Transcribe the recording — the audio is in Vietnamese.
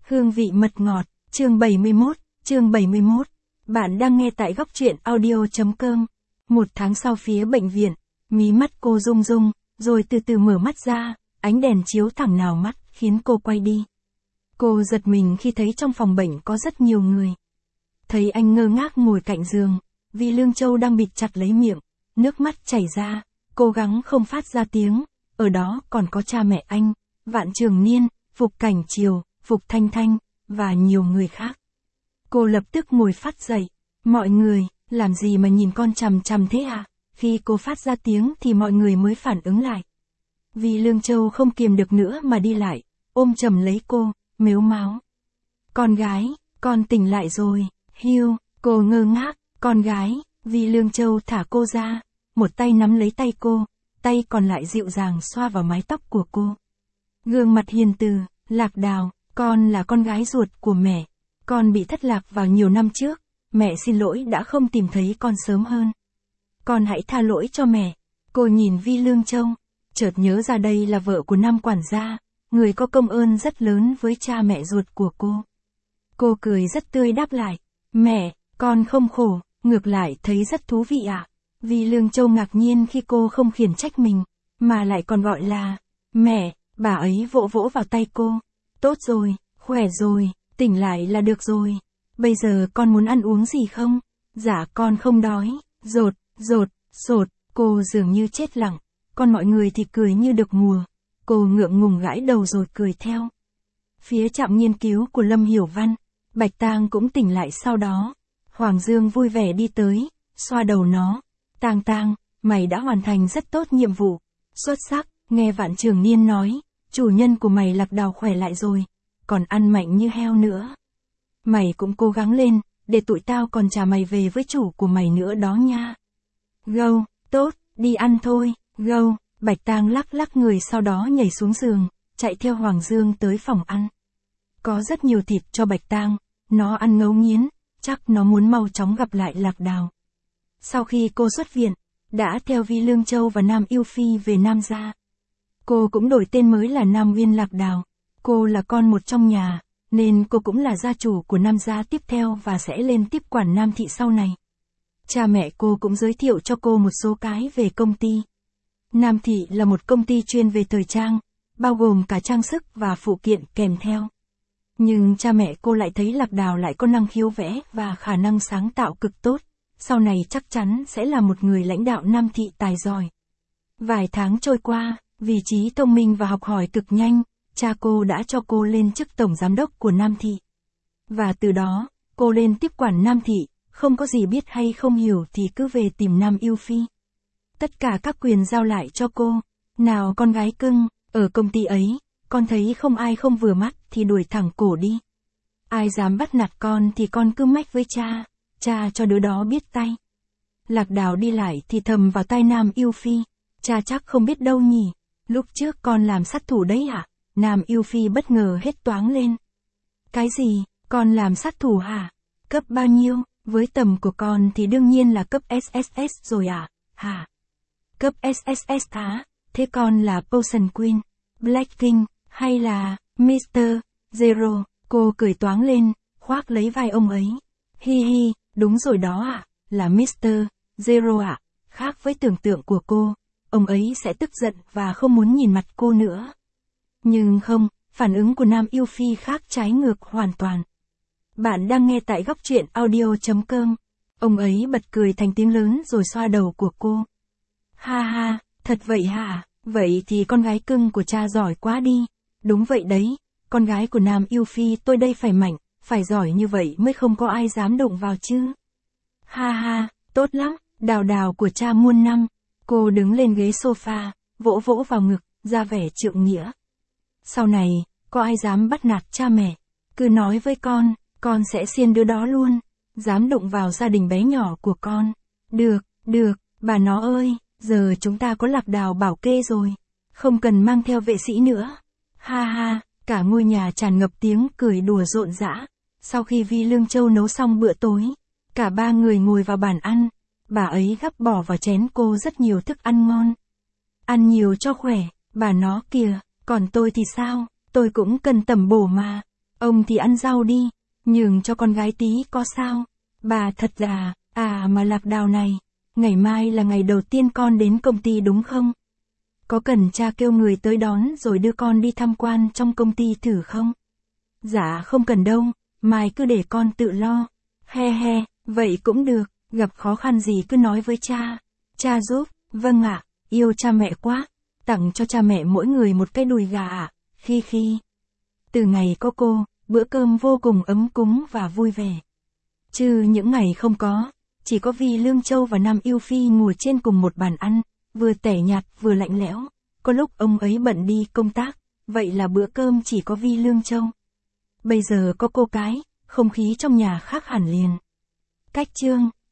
Hương vị mật ngọt, chương 71. Bạn đang nghe tại góc truyện audio.com. Một tháng sau phía bệnh viện, mí mắt cô rung rung, rồi từ từ mở mắt ra, ánh đèn chiếu thẳng vào mắt, khiến cô quay đi. Cô giật mình khi thấy trong phòng bệnh có rất nhiều người. Thấy anh ngơ ngác ngồi cạnh giường, vì Lương Châu đang bịt chặt lấy miệng, nước mắt chảy ra, cố gắng không phát ra tiếng, ở đó còn có cha mẹ anh, Vạn Trường Niên, Phục Cảnh Triều, Phục Thanh Thanh, và nhiều người khác. Cô lập tức ngồi phát dậy, mọi người, làm gì mà nhìn con chằm chằm thế à? Khi cô phát ra tiếng thì mọi người mới phản ứng lại. Vì Lương Châu không kiềm được nữa mà đi lại, ôm chầm lấy cô, mếu máo. Con gái, con tỉnh lại rồi, hiu, cô ngơ ngác, con gái, vì Lương Châu thả cô ra, một tay nắm lấy tay cô, tay còn lại dịu dàng xoa vào mái tóc của cô. Gương mặt hiền từ, Lạc Đào, con là con gái ruột của mẹ, con bị thất lạc vào nhiều năm trước, mẹ xin lỗi đã không tìm thấy con sớm hơn. Con hãy tha lỗi cho mẹ. Cô nhìn Vi Lương Châu, chợt nhớ ra đây là vợ của Nam quản gia, người có công ơn rất lớn với cha mẹ ruột của cô. Cô cười rất tươi đáp lại, mẹ, con không khổ, ngược lại thấy rất thú vị ạ. Vi Lương Châu ngạc nhiên khi cô không khiển trách mình, mà lại còn gọi là mẹ. Bà ấy vỗ vỗ vào tay cô. Tốt rồi, khỏe rồi, tỉnh lại là được rồi. Bây giờ con muốn ăn uống gì không? Dạ con không đói. Sột, cô dường như chết lặng. Còn mọi người thì cười như được mùa. Cô ngượng ngùng gãi đầu rồi cười theo. Phía trạm nghiên cứu của Lâm Hiểu Văn, Bạch Tang cũng tỉnh lại sau đó. Hoàng Dương vui vẻ đi tới, xoa đầu nó. Tang, mày đã hoàn thành rất tốt nhiệm vụ. Xuất sắc, nghe Vạn Trường Niên nói. Chủ nhân của mày Lạc Đào khỏe lại rồi, còn ăn mạnh như heo nữa. Mày cũng cố gắng lên, để tụi tao còn trả mày về với chủ của mày nữa đó nha. Gâu, tốt, đi ăn thôi, gâu. Bạch Tang lắc lắc người sau đó nhảy xuống giường, chạy theo Hoàng Dương tới phòng ăn. Có rất nhiều thịt cho Bạch Tang, nó ăn ngấu nghiến, chắc nó muốn mau chóng gặp lại Lạc Đào. Sau khi cô xuất viện, đã theo Vi Lương Châu và Nam Yêu Phi về Nam gia. Cô cũng đổi tên mới là Nam Uyên Lạc Đào. Cô là con một trong nhà, nên cô cũng là gia chủ của Nam gia tiếp theo và sẽ lên tiếp quản Nam thị sau này. Cha mẹ cô cũng giới thiệu cho cô một số cái về công ty. Nam thị là một công ty chuyên về thời trang, bao gồm cả trang sức và phụ kiện kèm theo. Nhưng cha mẹ cô lại thấy Lạc Đào lại có năng khiếu vẽ và khả năng sáng tạo cực tốt. Sau này chắc chắn sẽ là một người lãnh đạo Nam thị tài giỏi. Vài tháng trôi qua, vì trí thông minh và học hỏi cực nhanh, cha cô đã cho cô lên chức tổng giám đốc của Nam thị. Và từ đó, cô lên tiếp quản Nam thị, không có gì biết hay không hiểu thì cứ về tìm Nam Yêu Phi. Tất cả các quyền giao lại cho cô. Nào con gái cưng, ở công ty ấy, con thấy không ai không vừa mắt thì đuổi thẳng cổ đi. Ai dám bắt nạt con thì con cứ mách với cha cho đứa đó biết tay. Lạc Đào đi lại thì thầm vào tai Nam Yêu Phi, cha chắc không biết đâu nhỉ. Lúc trước con làm sát thủ đấy hả? Nam Yêu Phi bất ngờ hết toáng lên. Cái gì, con làm sát thủ hả? Cấp bao nhiêu? Với tầm của con thì đương nhiên là cấp SSS rồi ạ. Hả? Cấp SSS hả? Thế con là Potion Queen, Black King, hay là Mr. Zero? Cô cười toáng lên, khoác lấy vai ông ấy. Hi, đúng rồi đó ạ, là Mr. Zero ạ. Khác với tưởng tượng của cô. Ông ấy sẽ tức giận và không muốn nhìn mặt cô nữa. Nhưng không, phản ứng của Nam Yêu Phi khác trái ngược hoàn toàn. Bạn đang nghe tại góc truyện audio.com. Ông ấy bật cười thành tiếng lớn rồi xoa đầu của cô. Ha, thật vậy hả? Vậy thì con gái cưng của cha giỏi quá đi. Đúng vậy đấy, con gái của Nam Yêu Phi tôi đây phải mạnh, phải giỏi như vậy mới không có ai dám đụng vào chứ. Ha, tốt lắm, đào của cha muôn năm. Cô đứng lên ghế sofa, vỗ vỗ vào ngực, ra vẻ trượng nghĩa. Sau này, có ai dám bắt nạt cha mẹ, cứ nói với con sẽ xiên đứa đó luôn. Dám đụng vào gia đình bé nhỏ của con. Được, bà nó ơi, giờ chúng ta có Lạc Đào bảo kê rồi. Không cần mang theo vệ sĩ nữa. Ha, cả ngôi nhà tràn ngập tiếng cười đùa rộn rã. Sau khi Vi Lương Châu nấu xong bữa tối, cả ba người ngồi vào bàn ăn. Bà ấy gắp bỏ vào chén cô rất nhiều thức ăn ngon. Ăn nhiều cho khỏe, bà nó kìa, còn tôi thì sao, tôi cũng cần tẩm bổ mà. Ông thì ăn rau đi, nhường cho con gái tí có sao. Bà thật là, mà Lạc Đào này, ngày mai là ngày đầu tiên con đến công ty đúng không? Có cần cha kêu người tới đón rồi đưa con đi tham quan trong công ty thử không? Dạ không cần đâu, mai cứ để con tự lo. He he, vậy cũng được, gặp khó khăn gì cứ nói với cha. Cha giúp, vâng ạ, yêu cha mẹ quá. Tặng cho cha mẹ mỗi người một cái đùi gà ạ, khi. Từ ngày có cô, bữa cơm vô cùng ấm cúng và vui vẻ. Chứ những ngày không có, chỉ có Vi Lương Châu và Nam Yêu Phi ngồi trên cùng một bàn ăn, vừa tẻ nhạt vừa lạnh lẽo. Có lúc ông ấy bận đi công tác, vậy là bữa cơm chỉ có Vi Lương Châu. Bây giờ có cô cái, không khí trong nhà khác hẳn liền. Cách chương